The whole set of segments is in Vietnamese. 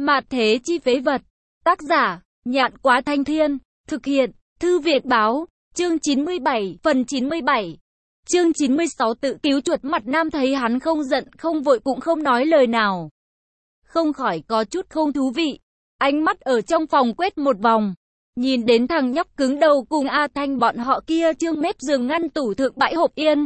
Mạt thế chi phế vật. Tác giả, Nhạn Quá Thanh Thiên. Thực hiện, Thư Việt Báo. Chương 97, phần 97. Chương 96 tự cứu chuột. Mặt Nam thấy hắn không giận, không vội cũng không nói lời nào. Không khỏi có chút không thú vị. Ánh mắt ở trong phòng quét một vòng. Nhìn đến thằng nhóc cứng đầu cùng A Thanh bọn họ kia trương mép giường ngăn tủ thượng bãi hộp yên.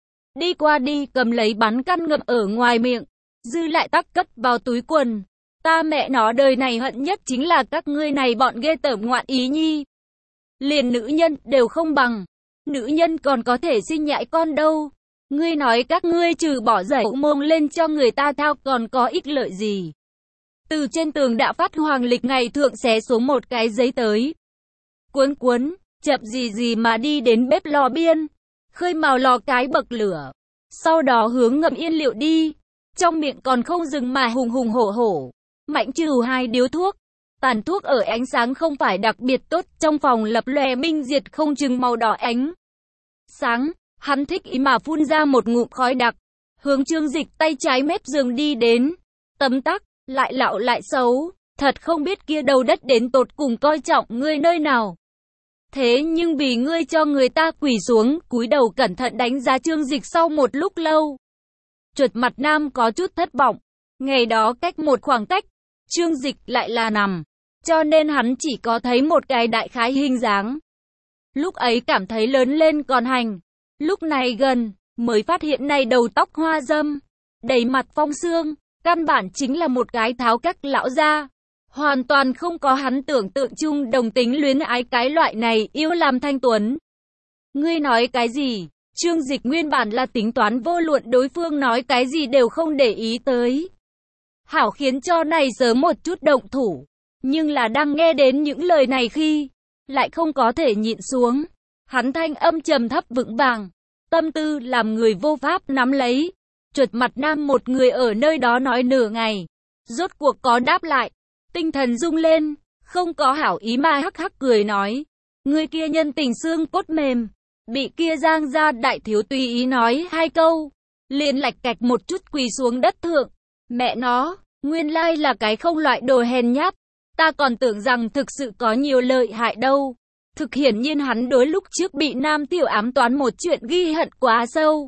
Đi qua đi cầm lấy bắn căn ngậm ở ngoài miệng. Dư lại tắc cất vào túi quần. Ta mẹ nó đời này hận nhất chính là các ngươi này bọn ghê tởm ngoạn ý nhi. Liền nữ nhân đều không bằng. Nữ nhân còn có thể sinh nhãi con đâu. Ngươi nói các ngươi trừ bỏ dậy mông lên cho người ta thao còn có ích lợi gì. Từ trên tường đã phát hoàng lịch ngày thượng xé xuống một cái giấy tới. Cuốn cuốn, chậm gì mà đi đến bếp lò biên. Khơi mào lò cái bậc lửa. Sau đó hướng ngậm yên liệu đi. Trong miệng còn không dừng mà hùng hùng hổ hổ. Mạnh trừ 2 điếu thuốc. Tàn thuốc ở ánh sáng không phải đặc biệt tốt. Trong phòng lập lòe minh diệt không chừng màu đỏ ánh sáng. Hắn thích ý mà phun ra một ngụm khói đặc. Hướng Trương Dịch tay trái mép giường đi đến. Tấm tắc, lại lạo lại xấu. Thật không biết kia đầu đất đến tột cùng coi trọng ngươi nơi nào. Thế nhưng vì ngươi cho người ta quỳ xuống, cúi đầu cẩn thận đánh giá Trương Dịch sau một lúc lâu. Chuột Mặt Nam có chút thất vọng. Ngày đó cách một khoảng cách, Trương Dịch lại là nằm. Cho nên hắn chỉ có thấy một cái đại khái hình dáng. Lúc ấy cảm thấy lớn lên còn hành. Lúc này gần, mới phát hiện này đầu tóc hoa râm. Đầy mặt phong sương, căn bản chính là một cái tháo các lão gia. Hoàn toàn không có hắn tưởng tượng chung đồng tính luyến ái cái loại này yêu làm thanh tuấn. Ngươi nói cái gì? Trương Dịch nguyên bản là tính toán vô luận đối phương nói cái gì đều không để ý tới. Hảo khiến cho này sớm một chút động thủ. Nhưng là đang nghe đến những lời này khi, lại không có thể nhịn xuống. Hắn thanh âm trầm thấp vững vàng. Tâm tư làm người vô pháp nắm lấy. Chuột Mặt Nam một người ở nơi đó nói nửa ngày. Rốt cuộc có đáp lại. Tinh thần rung lên. Không có hảo ý mà hắc hắc cười nói. Người kia nhân tình xương cốt mềm. Bị kia giang ra đại thiếu tùy ý nói 2 câu. Liền lạch cạch một chút quỳ xuống đất thượng. Mẹ nó, nguyên lai là cái không loại đồ hèn nhát. Ta còn tưởng rằng thực sự có nhiều lợi hại đâu. Thực hiển nhiên hắn đối lúc trước bị Nam Thiệu ám toán một chuyện ghi hận quá sâu.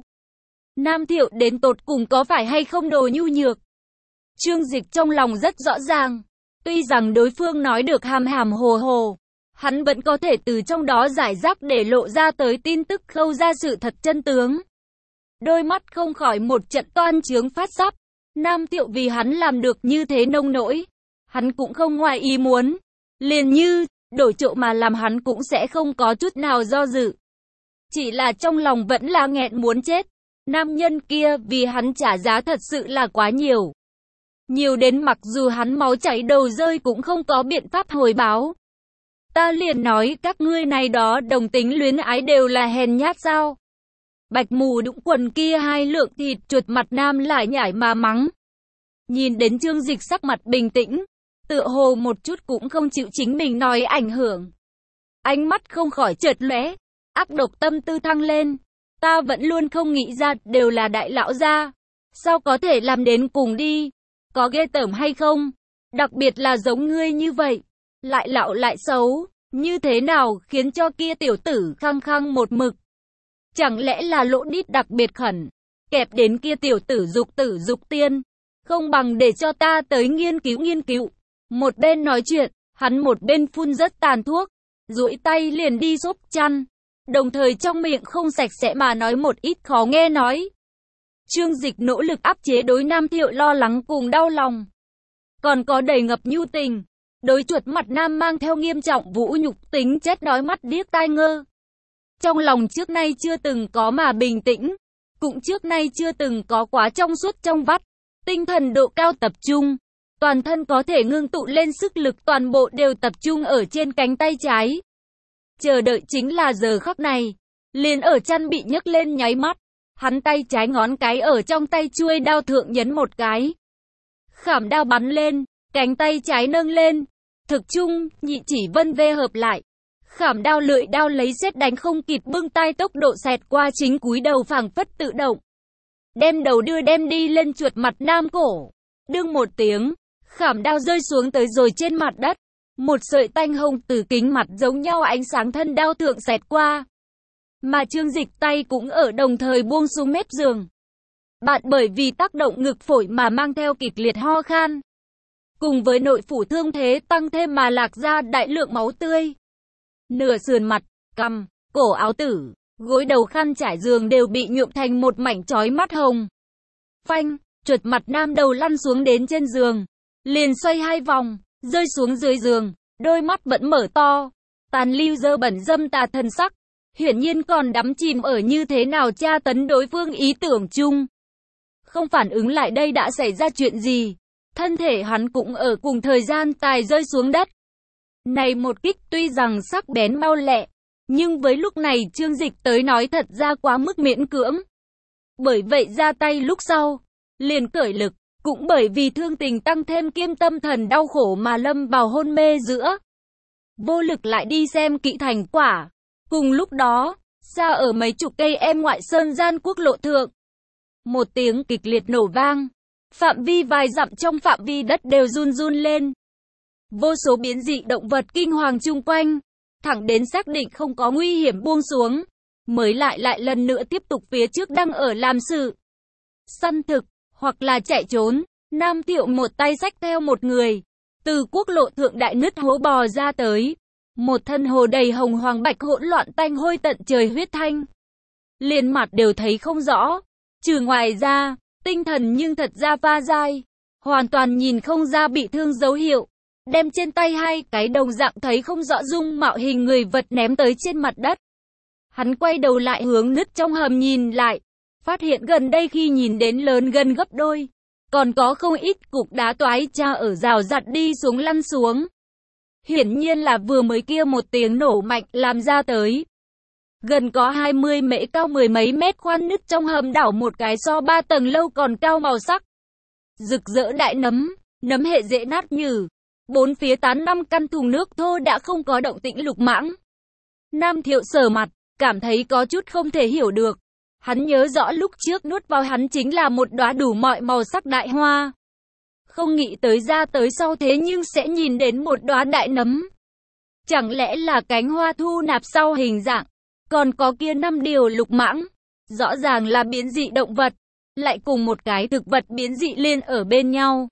Nam Thiệu đến tột cùng có phải hay không đồ nhu nhược. Trương Dịch trong lòng rất rõ ràng. Tuy rằng đối phương nói được hàm hàm hồ hồ. Hắn vẫn có thể từ trong đó giải rác để lộ ra tới tin tức khâu ra sự thật chân tướng. Đôi mắt không khỏi một trận toan trướng phát sắp. Nam Thiệu vì hắn làm được như thế nông nỗi. Hắn cũng không ngoài ý muốn. Liền như, đổi chỗ mà làm hắn cũng sẽ không có chút nào do dự. Chỉ là trong lòng vẫn là nghẹn muốn chết. Nam nhân kia vì hắn trả giá thật sự là quá nhiều. Nhiều đến mặc dù hắn máu chảy đầu rơi cũng không có biện pháp hồi báo. Ta liền nói các ngươi này đó đồng tính luyến ái đều là hèn nhát sao. Bạch mù đũng quần kia 2 lượng thịt. Chuột Mặt Nam lại nhảy mà mắng. Nhìn đến Trương Dịch sắc mặt bình tĩnh. Tựa hồ một chút cũng không chịu chính mình nói ảnh hưởng. Ánh mắt không khỏi chợt lóe. Ác độc tâm tư thăng lên. Ta vẫn luôn không nghĩ ra đều là đại lão gia. Sao có thể làm đến cùng đi. Có ghê tởm hay không. Đặc biệt là giống ngươi như vậy. Lại lạo lại xấu. Như thế nào khiến cho kia tiểu tử khăng khăng một mực. Chẳng lẽ là lỗ đít đặc biệt khẩn. Kẹp đến kia tiểu tử dục tiên. Không bằng để cho ta tới nghiên cứu. Một bên nói chuyện, hắn một bên phun rất tàn thuốc. Duỗi tay liền đi xốp chăn. Đồng thời trong miệng không sạch sẽ mà nói một ít khó nghe nói. Trương Dịch nỗ lực áp chế đối Nam Thiệu lo lắng cùng đau lòng. Còn có đầy ngập nhu tình. Đối Chuột Mặt Nam mang theo nghiêm trọng vũ nhục tính chất nói mắt điếc tai ngơ. Trong lòng trước nay chưa từng có mà bình tĩnh. Cũng trước nay chưa từng có quá trong suốt trong vắt. Tinh thần độ cao tập trung. Toàn thân có thể ngưng tụ lên sức lực toàn bộ đều tập trung ở trên cánh tay trái. Chờ đợi chính là giờ khắc này. Liền ở chăn bị nhấc lên nháy mắt. Hắn tay trái ngón cái ở trong tay chuôi đao thượng nhấn một cái. Khảm đao bắn lên. Cánh tay trái nâng lên. Thực trung, nhị chỉ vân vê hợp lại. Khảm đao lưỡi đao lấy sét đánh không kịp bưng tay tốc độ xẹt qua chính cúi đầu phảng phất tự động. Đem đầu đưa đem đi lên Chuột Mặt Nam cổ. Đương một tiếng. Khảm đao rơi xuống tới rồi trên mặt đất. Một sợi tanh hồng từ kính mặt giống nhau ánh sáng thân đao thượng xẹt qua. Mà Trương Dịch tay cũng ở đồng thời buông xuống mép giường. Bạn bởi vì tác động ngực phổi mà mang theo kịch liệt ho khan. Cùng với nội phủ thương thế tăng thêm mà lạc ra đại lượng máu tươi. Nửa sườn mặt, cằm, cổ áo tử, gối đầu khăn trải giường đều bị nhuộm thành một mảnh chói mắt hồng. Phanh, trượt mặt nam đầu lăn xuống đến trên giường. Liền xoay 2 vòng, rơi xuống dưới giường, đôi mắt vẫn mở to. Tàn lưu dơ bẩn dâm tà thần sắc. Hiển nhiên còn đắm chìm ở như thế nào tra tấn đối phương ý tưởng chung. Không phản ứng lại đây đã xảy ra chuyện gì. Thân thể hắn cũng ở cùng thời gian tài rơi xuống đất. Này một kích tuy rằng sắc bén mau lẹ, nhưng với lúc này Trương Dịch tới nói thật ra quá mức miễn cưỡng. Bởi vậy ra tay lúc sau, liền cởi lực, cũng bởi vì thương tình tăng thêm kiêm tâm thần đau khổ mà lâm vào hôn mê giữa. Vô lực lại đi xem kỹ thành quả. Cùng lúc đó, xa ở mấy chục cây em ngoại sơn gian quốc lộ thượng. Một tiếng kịch liệt nổ vang. Phạm vi vài dặm trong phạm vi đất đều run run lên. Vô số biến dị động vật kinh hoàng chung quanh. Thẳng đến xác định không có nguy hiểm buông xuống. Mới lại lần nữa tiếp tục phía trước đang ở làm sự. Săn thực, hoặc là chạy trốn. Nam Thiệu một tay xách theo một người. Từ quốc lộ thượng đại nứt hố bò ra tới. Một thân hồ đầy hồng hoàng bạch hỗn loạn tanh hôi tận trời huyết thanh. Liền mặt đều thấy không rõ. Trừ ngoài ra, tinh thần nhưng thật ra pha dai. Hoàn toàn nhìn không ra bị thương dấu hiệu. Đem trên tay 2 cái đồng dạng thấy không rõ dung mạo hình người vật ném tới trên mặt đất. Hắn quay đầu lại hướng nứt trong hầm nhìn lại. Phát hiện gần đây khi nhìn đến lớn gần gấp đôi. Còn có không ít cục đá toái tra ở rào rặt đi xuống lăn xuống. Hiển nhiên là vừa mới kia một tiếng nổ mạnh làm ra tới. Gần có 20 mễ cao 10 mấy mét khoan nứt trong hầm đảo một cái so 3 tầng lâu còn cao màu sắc. Rực rỡ đại nấm hệ dễ nát nhừ. 4 phía tán 5 căn thùng nước thô đã không có động tĩnh Lục Mãng. Nam Thiệu sờ mặt, cảm thấy có chút không thể hiểu được. Hắn nhớ rõ lúc trước nuốt vào hắn chính là một đóa đủ mọi màu sắc đại hoa. Không nghĩ tới ra tới sau thế nhưng sẽ nhìn đến một đóa đại nấm. Chẳng lẽ là cánh hoa thu nạp sau hình dạng. Còn có kia 5 điều Lục Mãng. Rõ ràng là biến dị động vật. Lại cùng một cái thực vật biến dị liên ở bên nhau.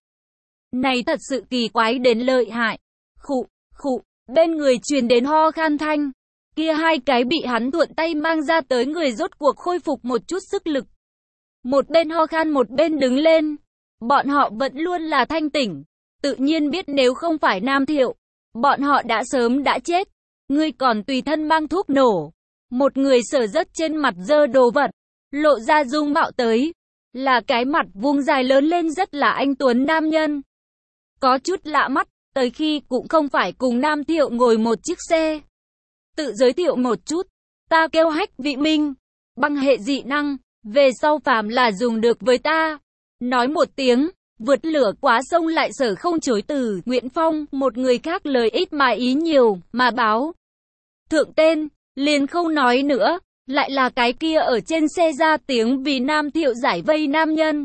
Này thật sự kỳ quái đến lợi hại. Khụ, bên người truyền đến ho khan thanh. Kia 2 cái bị hắn thuận tay mang ra tới người rốt cuộc khôi phục một chút sức lực. Một bên ho khan một bên đứng lên. Bọn họ vẫn luôn là thanh tỉnh. Tự nhiên biết nếu không phải Nam Thiệu, bọn họ đã sớm đã chết. Ngươi còn tùy thân mang thuốc nổ. Một người sở rớt trên mặt dơ đồ vật. Lộ ra dung mạo tới. Là cái mặt vuông dài lớn lên rất là anh tuấn nam nhân. Có chút lạ mắt. Tới khi cũng không phải cùng Nam Thiệu ngồi một chiếc xe. Tự giới thiệu một chút. Ta kêu Hách Vị Minh. Băng hệ dị năng. Về sau phàm là dùng được với ta. Nói một tiếng, vượt lửa quá sông lại sở không chối từ. Nguyễn Phong, một người khác lời ít mà ý nhiều, mà báo. Thượng tên, liền không nói nữa, lại là cái kia ở trên xe ra tiếng vì Nam Thiệu giải vây nam nhân.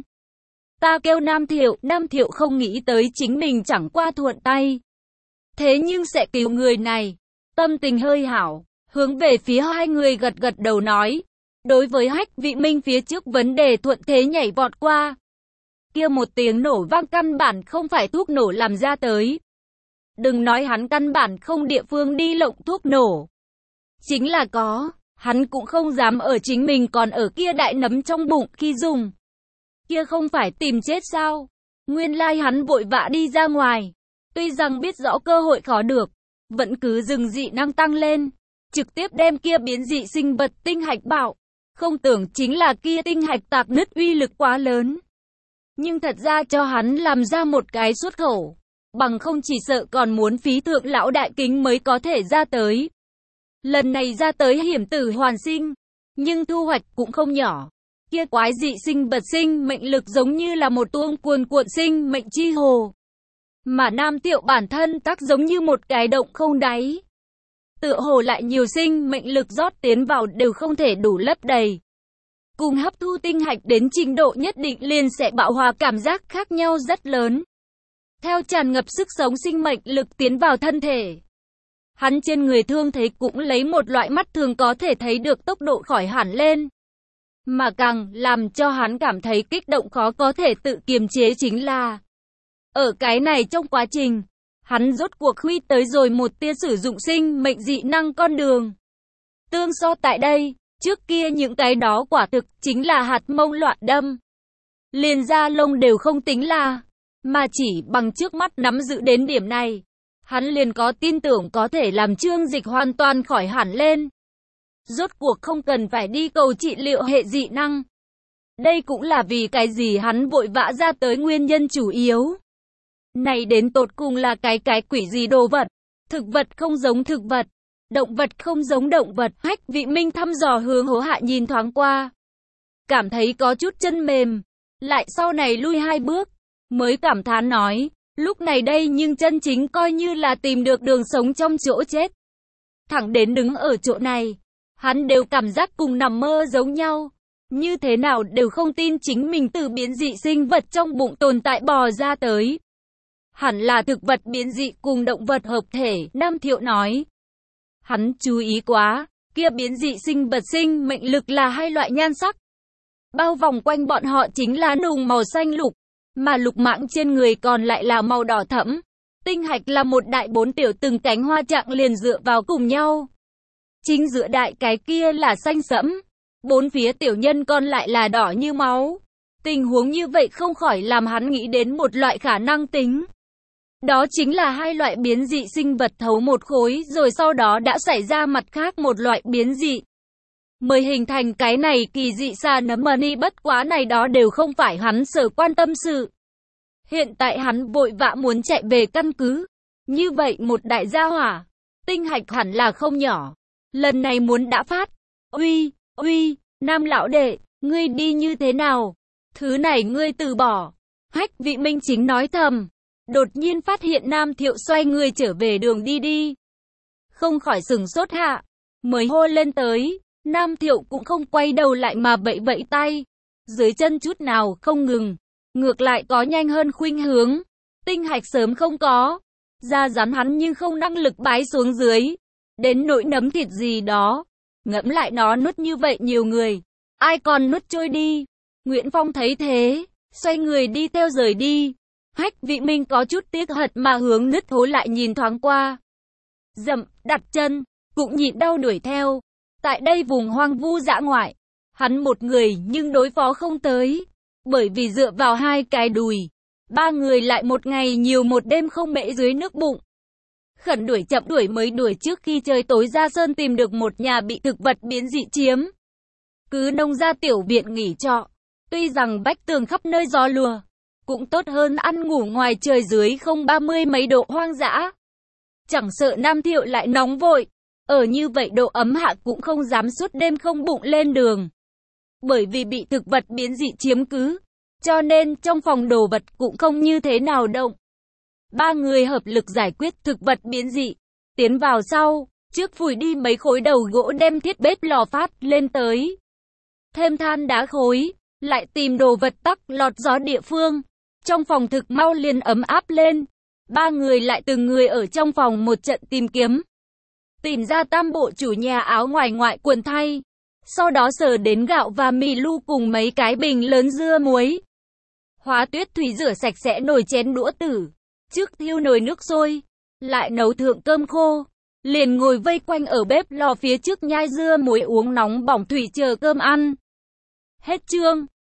Ta kêu Nam Thiệu không nghĩ tới chính mình chẳng qua thuận tay. Thế nhưng sẽ cứu người này. Tâm tình hơi hảo, hướng về phía 2 người gật gật đầu nói. Đối với Hách Vị Minh phía trước vấn đề thuận thế nhảy vọt qua. Kia một tiếng nổ vang căn bản không phải thuốc nổ làm ra tới. Đừng nói hắn căn bản không địa phương đi lộng thuốc nổ. Chính là có, hắn cũng không dám ở chính mình còn ở kia đại nấm trong bụng khi dùng. Kia không phải tìm chết sao? Nguyên lai hắn vội vã đi ra ngoài. Tuy rằng biết rõ cơ hội khó được, vẫn cứ dừng dị năng tăng lên. Trực tiếp đem kia biến dị sinh vật tinh hạch bạo. Không tưởng chính là kia tinh hạch tạc nứt uy lực quá lớn. Nhưng thật ra cho hắn làm ra một cái xuất khẩu. Bằng không chỉ sợ còn muốn phí thượng lão đại kính mới có thể ra tới. Lần này ra tới hiểm tử hoàn sinh. Nhưng thu hoạch cũng không nhỏ. Kia quái dị sinh vật sinh mệnh lực giống như là một tuông cuồn cuộn sinh mệnh chi hồ. Mà Nam Thiệu bản thân tắc giống như một cái động không đáy. Tựa hồ lại nhiều sinh mệnh lực rót tiến vào đều không thể đủ lấp đầy. Cùng hấp thu tinh hạch đến trình độ nhất định liền sẽ bạo hòa cảm giác khác nhau rất lớn. theo tràn ngập sức sống sinh mệnh lực tiến vào thân thể. Hắn trên người thương thế cũng lấy một loại mắt thường có thể thấy được tốc độ khỏi hẳn lên. Mà càng làm cho hắn cảm thấy kích động khó có thể tự kiềm chế chính là ở cái này trong quá trình, hắn rốt cuộc huy tới rồi một tia sử dụng sinh mệnh dị năng con đường. Tương so tại đây, trước kia những cái đó quả thực chính là hạt mông loạn đâm. Liền da lông đều không tính là, mà chỉ bằng trước mắt nắm giữ đến điểm này, hắn liền có tin tưởng có thể làm Trương Dịch hoàn toàn khỏi hẳn lên. Rốt cuộc không cần phải đi cầu trị liệu hệ dị năng. Đây cũng là vì cái gì hắn vội vã ra tới nguyên nhân chủ yếu. Này đến tột cùng là cái quỷ gì đồ vật. Thực vật không giống thực vật. Động vật không giống động vật. Hách Vị Minh thăm dò hướng Hố Hạ nhìn thoáng qua. Cảm thấy có chút chân mềm. Lại sau này lui 2 bước. Mới cảm thán nói. Lúc này đây nhưng chân chính coi như là tìm được đường sống trong chỗ chết. Thẳng đến đứng ở chỗ này. Hắn đều cảm giác cùng nằm mơ giống nhau. Như thế nào đều không tin chính mình từ biến dị sinh vật trong bụng tồn tại bò ra tới. Hẳn là thực vật biến dị cùng động vật hợp thể, Nam Thiệu nói. Hắn chú ý quá, kia biến dị sinh vật sinh mệnh lực là 2 loại nhan sắc. Bao vòng quanh bọn họ chính là nùng màu xanh lục, mà lục mãng trên người còn lại là màu đỏ thẫm. Tinh hạch là một đại 4 tiểu từng cánh hoa trạng liền dựa vào cùng nhau. Chính giữa đại cái kia là xanh sẫm, 4 phía tiểu nhân còn lại là đỏ như máu. Tình huống như vậy không khỏi làm hắn nghĩ đến một loại khả năng tính. Đó chính là 2 loại biến dị sinh vật thấu một khối rồi sau đó đã xảy ra mặt khác một loại biến dị. Mới hình thành cái này kỳ dị xa nấm mani, bất quá này đó đều không phải hắn sở quan tâm sự. Hiện tại hắn vội vã muốn chạy về căn cứ. Như vậy một đại gia hỏa, tinh hạch hẳn là không nhỏ. Lần này muốn đã phát. Uy, Nam lão đệ, ngươi đi như thế nào? Thứ này ngươi từ bỏ. Hách Vị Minh chính nói thầm. Đột nhiên phát hiện Nam Thiệu xoay người trở về đường đi. Không khỏi sửng sốt hạ. Mới hô lên tới. Nam Thiệu cũng không quay đầu lại mà vẫy tay. Dưới chân chút nào không ngừng. Ngược lại có nhanh hơn khuynh hướng. Tinh hạch sớm không có. Da rắn hắn nhưng không năng lực bái xuống dưới. Đến nỗi nấm thịt gì đó. Ngẫm lại nó nuốt như vậy nhiều người. Ai còn nuốt trôi đi. Nguyễn Phong thấy thế. Xoay người đi theo rời đi. Hách Vị Minh có chút tiếc hận mà hướng nứt hố lại nhìn thoáng qua. Dậm, đặt chân. Cũng nhịn đau đuổi theo. Tại đây vùng hoang vu dã ngoại. Hắn một người nhưng đối phó không tới. Bởi vì dựa vào 2 cái đùi. 3 người lại một ngày nhiều một đêm không mễ dưới nước bụng. Khẩn đuổi chậm đuổi mới đuổi trước khi trời tối ra sơn tìm được một nhà bị thực vật biến dị chiếm. Cứ nông ra tiểu viện nghỉ trọ. Tuy rằng vách tường khắp nơi gió lùa. Cũng tốt hơn ăn ngủ ngoài trời dưới không 30 mấy độ hoang dã. Chẳng sợ Nam Thiệu lại nóng vội. Ở như vậy độ ấm hạ cũng không dám suốt đêm không bụng lên đường. Bởi vì bị thực vật biến dị chiếm cứ. Cho nên trong phòng đồ vật cũng không như thế nào động. 3 người hợp lực giải quyết thực vật biến dị. Tiến vào sau, trước phủi đi mấy khối đầu gỗ đem thiết bếp lò phát lên tới. Thêm than đá khối, lại tìm đồ vật tắc lọt gió địa phương. Trong phòng thực mau liền ấm áp lên. 3 người lại từng người ở trong phòng một trận tìm kiếm. Tìm ra tam bộ chủ nhà áo ngoài ngoại quần thay. Sau đó sờ đến gạo và mì lu cùng mấy cái bình lớn dưa muối. Hóa Tuyết Thủy rửa sạch sẽ nồi chén đũa tử. Trước thiêu nồi nước sôi. Lại nấu thượng cơm khô. Liền ngồi vây quanh ở bếp lò phía trước nhai dưa muối uống nóng bỏng thủy chờ cơm ăn. Hết chương.